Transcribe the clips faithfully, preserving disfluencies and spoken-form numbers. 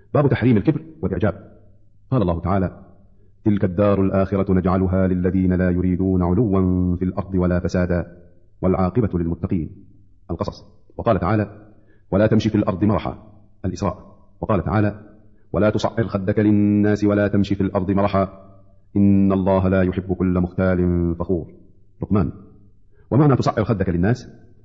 باب تحريم الكبر والإعجاب. قال الله تعالى: تلك الدار الآخرة نجعلها للذين لا يريدون علوا في الأرض ولا فسادا والعاقبة للمتقين. القصص. وقال تعالى: ولا تمشي في الأرض مرحا. الإسراء. وقال تعالى: ولا تصعر خدك للناس ولا تمشي في الأرض مرحا إن الله لا يحب كل مختال فخور. لقمان. ومعنى تصعر خدك للناس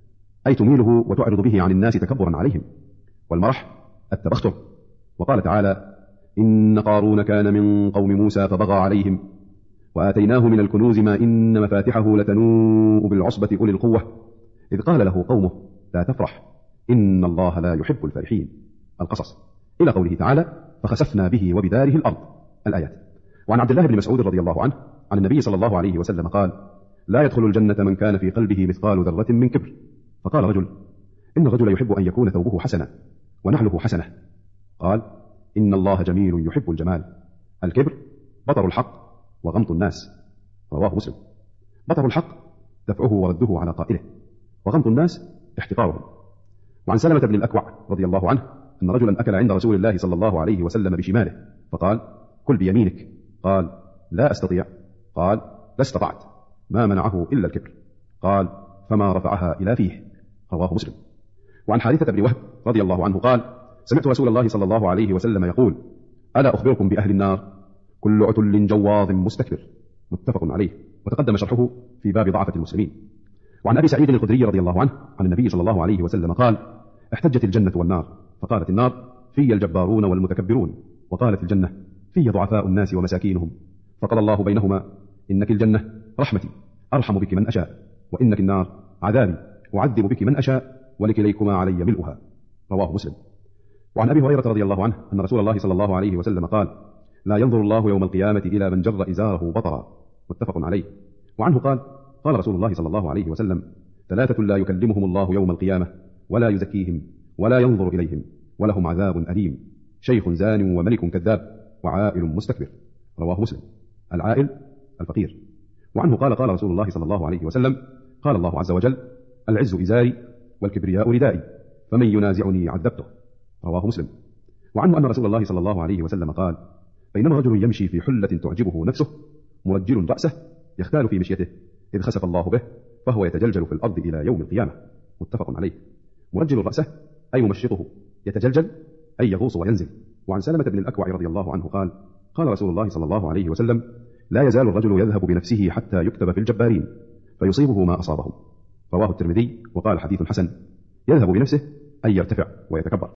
أي تميله وتعرض به عن الناس تكبرا عليهم، والمرح التبختر. وقال تعالى: إن قارون كان من قوم موسى فبغى عليهم وآتيناه من الكنوز ما إن مفاتحه لتنوء بالعصبة أولي القوة إذ قال له قومه لا تفرح إن الله لا يحب الفرحين. القصص. إلى قوله تعالى: فخسفنا به وبداره الأرض. الآيات. وعن عبد الله بن مسعود رضي الله عنه عن النبي صلى الله عليه وسلم قال: لا يدخل الجنة من كان في قلبه مثقال ذرة من كبر. فقال رجل: إن الرجل يحب أن يكون ثوبه حسنا ونعله حسنة. قال: إن الله جميل يحب الجمال. الكبر بطر الحق وغمط الناس. رواه مسلم. بطر الحق دفعه ورده على قائله، وغمط الناس احتقارهم. وعن سلمة بن الأكوع رضي الله عنه أن رجلا أكل عند رسول الله صلى الله عليه وسلم بشماله فقال: كل بيمينك. قال: لا أستطيع. قال: لا استطعت. ما منعه إلا الكبر. قال: فما رفعها إلى فيه. رواه مسلم. وعن حارثة بن وهب رضي الله عنه قال: سمعت رسول الله صلى الله عليه وسلم يقول: ألا أخبركم بأهل النار؟ كل عتل جواظ مستكبر. متفق عليه، وتقدم شرحه في باب ضعفة المسلمين. وعن أبي سعيد الخدري رضي الله عنه عن النبي صلى الله عليه وسلم قال: احتجت الجنة والنار، فقالت النار: في الجبارون والمتكبرون، وقالت الجنة: في ضعفاء الناس ومساكينهم، فقال الله بينهما: إنك الجنة رحمتي أرحم بك من أشاء، وإنك النار عذابي أعذب بك من أشاء، ولكليكما علي ملؤها. رواه مسلم. وعن أبي هريرة رضي الله عنه أن رسول الله صلى الله عليه وسلم قال: لا ينظر الله يوم القيامة إلى من جر إزاره بطرا. متفق عليه. وعنه قال: قال رسول الله صلى الله عليه وسلم: ثلاثة لا يكلمهم الله يوم القيامة ولا يزكيهم ولا ينظر إليهم ولهم عذاب أليم: شيخ زان وملك كذاب وعائل مستكبر. رواه مسلم. العائل الفقير. وعنه قال: قال رسول الله صلى الله عليه وسلم: قال الله عز وجل: العز إزاري والكبرياء ردائي فمن ينازعني عذبته. رواه مسلم. وعنه أن رسول الله صلى الله عليه وسلم قال: بينما رجل يمشي في حلة تعجبه نفسه مرجل رأسه يختال في مشيته إذ خسف الله به فهو يتجلجل في الأرض إلى يوم القيامة. متفق عليه. مرجل رأسه أي ممشطه يتجلجل أي يغوص وينزل. وعن سلمة بن الأكوع رضي الله عنه قال: قال رسول الله صلى الله عليه وسلم: لا يزال الرجل يذهب بنفسه حتى يكتب في الجبارين فيصيبه ما أصابهم. رواه الترمذي وقال: حديث حسن. يذهب بنفسه أي يرتفع ويتكبر.